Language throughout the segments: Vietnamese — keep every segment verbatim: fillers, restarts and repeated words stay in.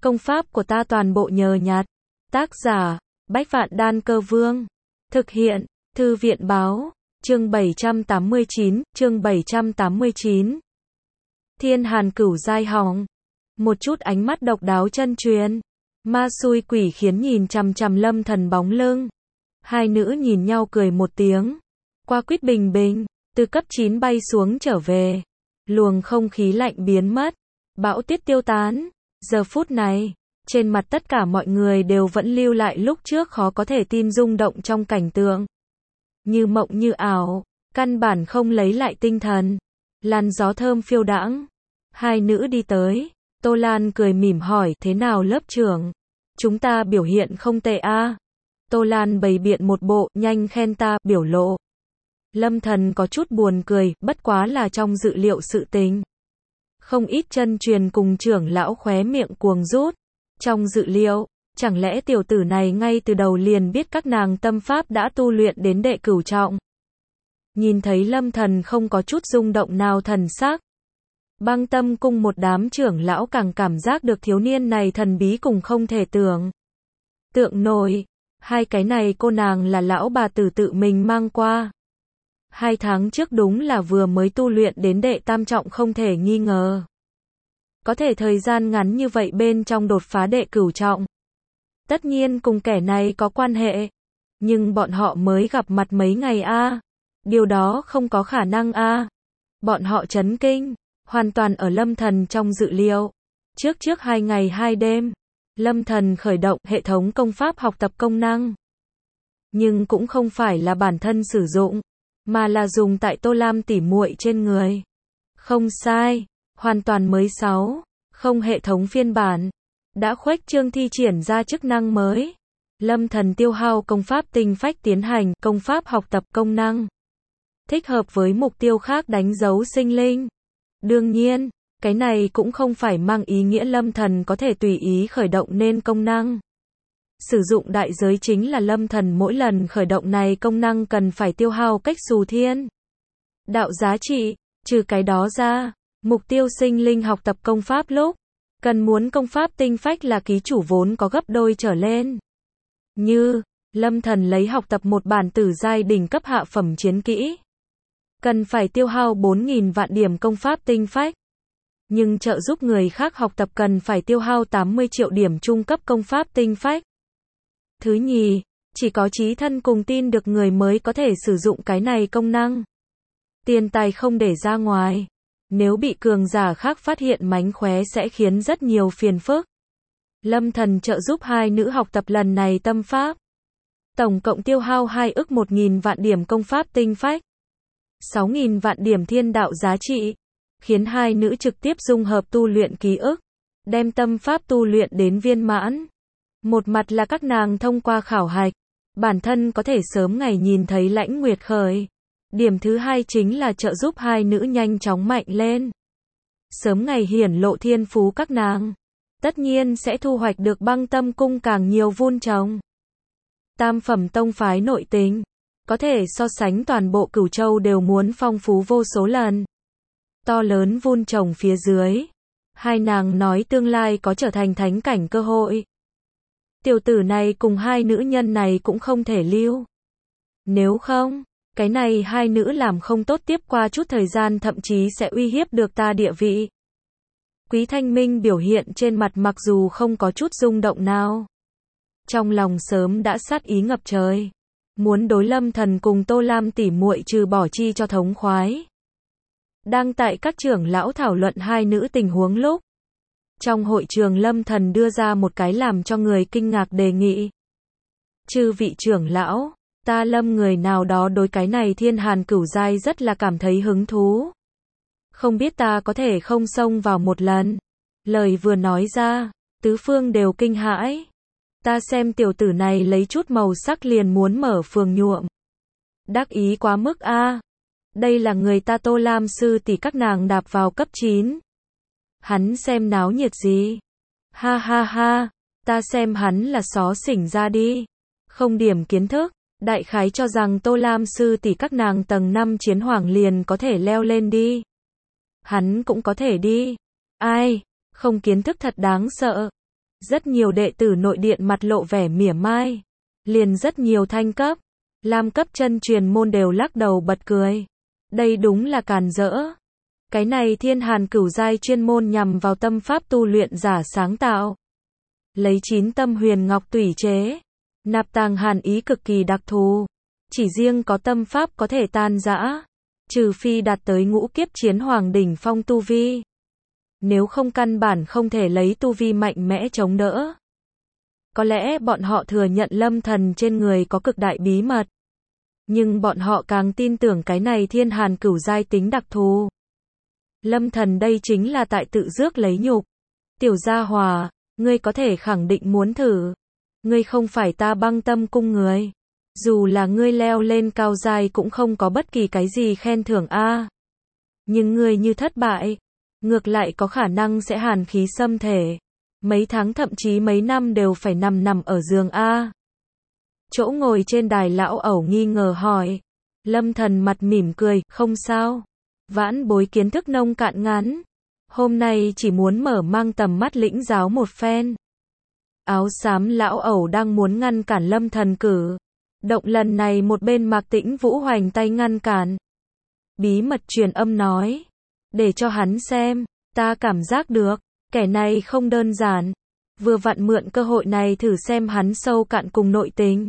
Công pháp của ta toàn bộ nhờ nhặt. Tác giả, Bách Vạn Đan Cơ Vương. Thực hiện, Thư viện Báo. Chương bảy trăm tám mươi chín, chương bảy trăm tám mươi chín. Thiên Hàn Cửu giai hỏng. Một chút ánh mắt độc đáo chân truyền. Ma xui quỷ khiến nhìn chằm chằm Lâm Thần bóng lưng. Hai nữ nhìn nhau cười một tiếng. Qua quýt bình bình, từ cấp chín bay xuống trở về. Luồng không khí lạnh biến mất. Bão tuyết tiêu tán. Giờ phút này, trên mặt tất cả mọi người đều vẫn lưu lại lúc trước khó có thể tin rung động trong cảnh tượng. Như mộng như ảo, căn bản không lấy lại tinh thần. Làn gió thơm phiêu đãng. Hai nữ đi tới. Tô Lan cười mỉm hỏi, thế nào lớp trưởng? Chúng ta biểu hiện không tệ a. À? Tô Lan bày biện một bộ, nhanh khen ta, biểu lộ. Lâm Thần có chút buồn cười, bất quá là trong dự liệu sự tình. Không ít chân truyền cùng trưởng lão khóe miệng cuồng rút. Trong dự liệu, chẳng lẽ tiểu tử này ngay từ đầu liền biết các nàng tâm pháp đã tu luyện đến đệ cửu trọng. Nhìn thấy Lâm Thần không có chút rung động nào thần sắc. Băng Tâm cung một đám trưởng lão càng cảm giác được thiếu niên này thần bí cùng không thể tưởng. Tượng nổi, hai cái này cô nàng là lão bà tử tự mình mang qua. Hai tháng trước đúng là vừa mới tu luyện đến đệ tam trọng không thể nghi ngờ. Có thể thời gian ngắn như vậy bên trong đột phá đệ cửu trọng. Tất nhiên cùng kẻ này có quan hệ. Nhưng bọn họ mới gặp mặt mấy ngày a. À. Điều đó không có khả năng a. À. Bọn họ chấn kinh. Hoàn toàn ở Lâm Thần trong dự liệu. Trước trước hai ngày hai đêm. Lâm Thần khởi động hệ thống công pháp học tập công năng. Nhưng cũng không phải là bản thân sử dụng. Mà là dùng tại Tô Lam tỉ muội trên người. Không sai. Hoàn toàn mới sáu. Không hệ thống phiên bản. Đã khuếch trương thi triển ra chức năng mới. Lâm Thần tiêu hao công pháp tinh phách tiến hành công pháp học tập công năng. Thích hợp với mục tiêu khác đánh dấu sinh linh. Đương nhiên, cái này cũng không phải mang ý nghĩa Lâm Thần có thể tùy ý khởi động nên công năng. Sử dụng đại giới chính là Lâm Thần mỗi lần khởi động này công năng cần phải tiêu hao cách xù thiên. Đạo giá trị, trừ cái đó ra, mục tiêu sinh linh học tập công pháp lúc, cần muốn công pháp tinh phách là ký chủ vốn có gấp đôi trở lên. Như, Lâm Thần lấy học tập một bản tử giai đỉnh cấp hạ phẩm chiến kỹ. Cần phải tiêu hao bốn nghìn vạn điểm công pháp tinh phách. Nhưng trợ giúp người khác học tập cần phải tiêu hao tám mươi triệu điểm trung cấp công pháp tinh phách. Thứ nhì, chỉ có chí thân cùng tin được người mới có thể sử dụng cái này công năng. Tiền tài không để ra ngoài. Nếu bị cường giả khác phát hiện mánh khóe sẽ khiến rất nhiều phiền phức. Lâm Thần trợ giúp hai nữ học tập lần này tâm pháp. Tổng cộng tiêu hao hai ức một nghìn vạn điểm công pháp tinh phách. sáu nghìn vạn điểm thiên đạo giá trị. Khiến hai nữ trực tiếp dung hợp tu luyện ký ức. Đem tâm pháp tu luyện đến viên mãn. Một mặt là các nàng thông qua khảo hạch. Bản thân có thể sớm ngày nhìn thấy lãnh nguyệt khởi. Điểm thứ hai chính là trợ giúp hai nữ nhanh chóng mạnh lên. Sớm ngày hiển lộ thiên phú các nàng. Tất nhiên sẽ thu hoạch được Băng Tâm cung càng nhiều vun trồng. Tam phẩm tông phái nội tình. Có thể so sánh toàn bộ Cửu Châu đều muốn phong phú vô số lần. To lớn vun trồng phía dưới. Hai nàng nói tương lai có trở thành thánh cảnh cơ hội. Tiểu tử này cùng hai nữ nhân này cũng không thể lưu. Nếu không, cái này hai nữ làm không tốt tiếp qua chút thời gian thậm chí sẽ uy hiếp được ta địa vị. Quý Thanh Minh biểu hiện trên mặt mặc dù không có chút rung động nào. Trong lòng sớm đã sát ý ngập trời. Muốn đối Lâm Thần cùng Tô Lam tỉ muội trừ bỏ chi cho thống khoái. Đang tại các trưởng lão thảo luận hai nữ tình huống lúc. Trong hội trường Lâm Thần đưa ra một cái làm cho người kinh ngạc đề nghị. Chư vị trưởng lão, ta Lâm người nào đó đối cái này Thiên Hàn Cửu giai rất là cảm thấy hứng thú. Không biết ta có thể không xông vào một lần. Lời vừa nói ra, tứ phương đều kinh hãi. Ta xem tiểu tử này lấy chút màu sắc liền muốn mở phường nhuộm. Đắc ý quá mức a. À. Đây là người ta Tô Lam sư tỷ các nàng đạp vào cấp chín. Hắn xem náo nhiệt gì? Ha ha ha, ta xem hắn là xó xỉnh ra đi. Không điểm kiến thức, đại khái cho rằng Tô Lam sư tỷ các nàng tầng năm chiến hoàng liền có thể leo lên đi. Hắn cũng có thể đi. Ai, không kiến thức thật đáng sợ. Rất nhiều đệ tử nội điện mặt lộ vẻ mỉa mai. Liền rất nhiều thanh cấp, lam cấp chân truyền môn đều lắc đầu bật cười. Đây đúng là càn rỡ. Cái này Thiên Hàn Cửu giai chuyên môn nhằm vào tâm pháp tu luyện giả sáng tạo. Lấy chín tâm huyền ngọc tủy chế, nạp tàng hàn ý cực kỳ đặc thù. Chỉ riêng có tâm pháp có thể tan rã, trừ phi đạt tới ngũ kiếp chiến hoàng đỉnh phong tu vi. Nếu không căn bản không thể lấy tu vi mạnh mẽ chống đỡ. Có lẽ bọn họ thừa nhận Lâm Thần trên người có cực đại bí mật. Nhưng bọn họ càng tin tưởng cái này Thiên Hàn Cửu giai tính đặc thù. Lâm Thần đây chính là tại tự rước lấy nhục. Tiểu gia hòa, ngươi có thể khẳng định muốn thử. Ngươi không phải ta Băng Tâm cung người. Dù là ngươi leo lên cao giai cũng không có bất kỳ cái gì khen thưởng a. Nhưng ngươi như thất bại, ngược lại có khả năng sẽ hàn khí xâm thể. Mấy tháng thậm chí mấy năm đều phải nằm nằm ở giường a. Chỗ ngồi trên đài lão ẩu nghi ngờ hỏi. Lâm Thần mặt mỉm cười, không sao. Vãn bối kiến thức nông cạn ngắn. Hôm nay chỉ muốn mở mang tầm mắt lĩnh giáo một phen. Áo xám lão ẩu đang muốn ngăn cản Lâm Thần cử động, lần này một bên Mạc Tĩnh Vũ hoành tay ngăn cản. Bí mật truyền âm nói. Để cho hắn xem, ta cảm giác được, kẻ này không đơn giản. Vừa vặn mượn cơ hội này thử xem hắn sâu cạn cùng nội tình.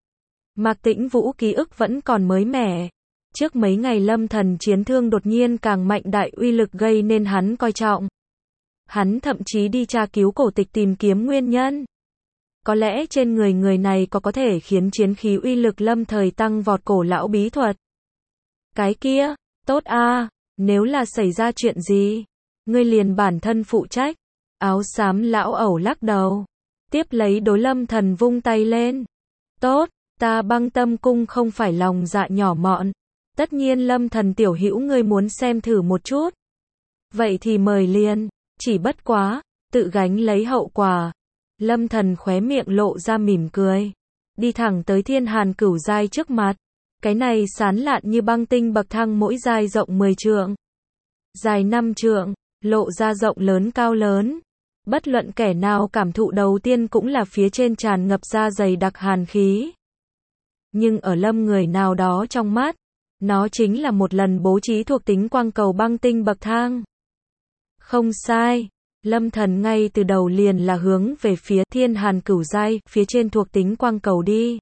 Mạc Tĩnh Vũ ký ức vẫn còn mới mẻ. Trước mấy ngày Lâm Thần chiến thương đột nhiên càng mạnh đại uy lực gây nên hắn coi trọng. Hắn thậm chí đi tra cứu cổ tịch tìm kiếm nguyên nhân. Có lẽ trên người người này có có thể khiến chiến khí uy lực lâm thời tăng vọt cổ lão bí thuật. Cái kia, tốt a, nếu là xảy ra chuyện gì, ngươi liền bản thân phụ trách. Áo xám lão ẩu lắc đầu. Tiếp lấy đối Lâm Thần vung tay lên. Tốt, ta Băng Tâm cung không phải lòng dạ nhỏ mọn. Tất nhiên Lâm Thần tiểu hữu ngươi muốn xem thử một chút. Vậy thì mời liền, chỉ bất quá, tự gánh lấy hậu quả. Lâm Thần khóe miệng lộ ra mỉm cười. Đi thẳng tới Thiên Hàn Cửu giai trước mặt. Cái này sán lạn như băng tinh bậc thang mỗi giai rộng mười trượng. Dài năm trượng, lộ ra rộng lớn cao lớn. Bất luận kẻ nào cảm thụ đầu tiên cũng là phía trên tràn ngập ra dày đặc hàn khí. Nhưng ở Lâm người nào đó trong mắt, nó chính là một lần bố trí thuộc tính quang cầu băng tinh bậc thang. Không sai, Lâm Thần ngay từ đầu liền là hướng về phía Thiên Hàn Cửu giai, phía trên thuộc tính quang cầu đi.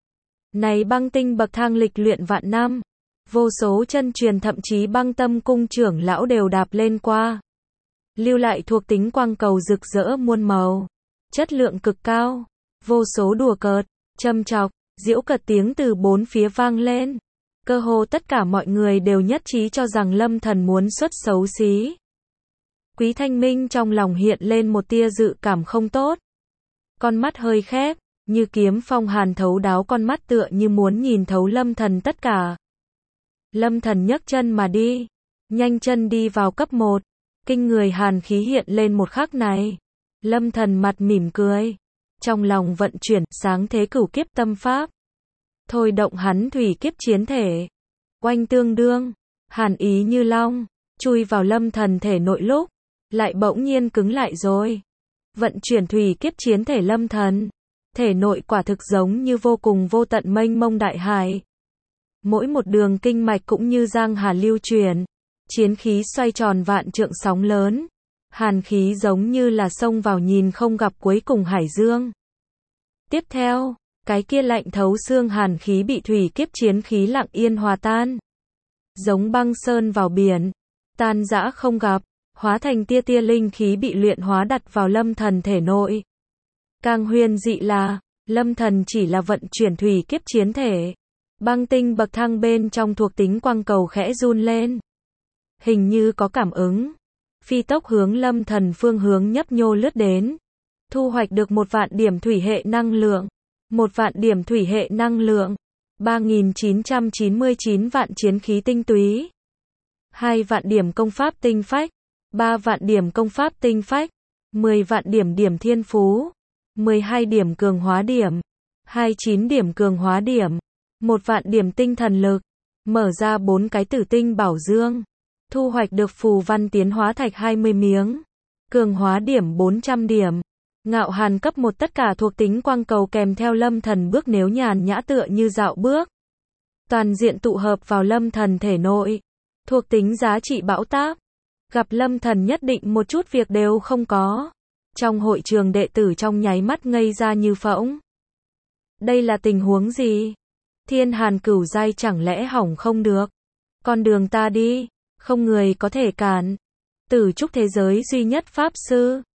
Này băng tinh bậc thang lịch luyện vạn năm, vô số chân truyền thậm chí Băng Tâm cung trưởng lão đều đạp lên qua. Lưu lại thuộc tính quang cầu rực rỡ muôn màu, chất lượng cực cao, vô số đùa cợt, châm chọc, giễu cợt tiếng từ bốn phía vang lên. Cơ hồ tất cả mọi người đều nhất trí cho rằng Lâm Thần muốn xuất xấu xí. Quý Thanh Minh trong lòng hiện lên một tia dự cảm không tốt. Con mắt hơi khép, như kiếm phong hàn thấu đáo con mắt tựa như muốn nhìn thấu Lâm Thần tất cả. Lâm Thần nhấc chân mà đi, nhanh chân đi vào cấp một. Kinh người hàn khí hiện lên một khắc này. Lâm Thần mặt mỉm cười, trong lòng vận chuyển sáng thế cửu kiếp tâm pháp. Thôi động hắn thủy kiếp chiến thể. Oanh tương đương, hàn ý như long, chui vào Lâm Thần thể nội lúc, lại bỗng nhiên cứng lại rồi. Vận chuyển thủy kiếp chiến thể Lâm Thần, thể nội quả thực giống như vô cùng vô tận mênh mông đại hải. Mỗi một đường kinh mạch cũng như giang hà lưu truyền, chiến khí xoay tròn vạn trượng sóng lớn, hàn khí giống như là xông vào nhìn không gặp cuối cùng hải dương. Tiếp theo, cái kia lạnh thấu xương hàn khí bị thủy kiếp chiến khí lặng yên hòa tan. Giống băng sơn vào biển, tan rã không gặp, hóa thành tia tia linh khí bị luyện hóa đặt vào Lâm Thần thể nội. Càng huyền dị là, Lâm Thần chỉ là vận chuyển thủy kiếp chiến thể. Băng tinh bậc thang bên trong thuộc tính quang cầu khẽ run lên. Hình như có cảm ứng. Phi tốc hướng Lâm Thần phương hướng nhấp nhô lướt đến. Thu hoạch được một vạn điểm thủy hệ năng lượng. Một vạn điểm thủy hệ năng lượng. ba nghìn chín trăm chín mươi chín vạn chiến khí tinh túy. Hai vạn điểm công pháp tinh phách. Ba vạn điểm công pháp tinh phách. Mười vạn điểm điểm thiên phú. Mười hai điểm cường hóa điểm. Hai mươi chín điểm cường hóa điểm. Một vạn điểm tinh thần lực. Mở ra bốn cái tử tinh bảo dương. Thu hoạch được phù văn tiến hóa thạch hai mươi miếng. Cường hóa điểm bốn trăm điểm. Ngạo Hàn cấp một tất cả thuộc tính quang cầu kèm theo lâm thần bước nếu nhàn nhã tựa như dạo bước. Toàn diện tụ hợp vào lâm thần thể nội. Thuộc tính giá trị bão táp. Gặp lâm thần nhất định một chút việc đều không có. Trong hội trường đệ tử trong nháy mắt ngây ra như phỗng. Đây là tình huống gì? Thiên Hàn cửu giai chẳng lẽ hỏng không được? Con đường ta đi, không người có thể cản. Tử trúc thế giới duy nhất pháp sư.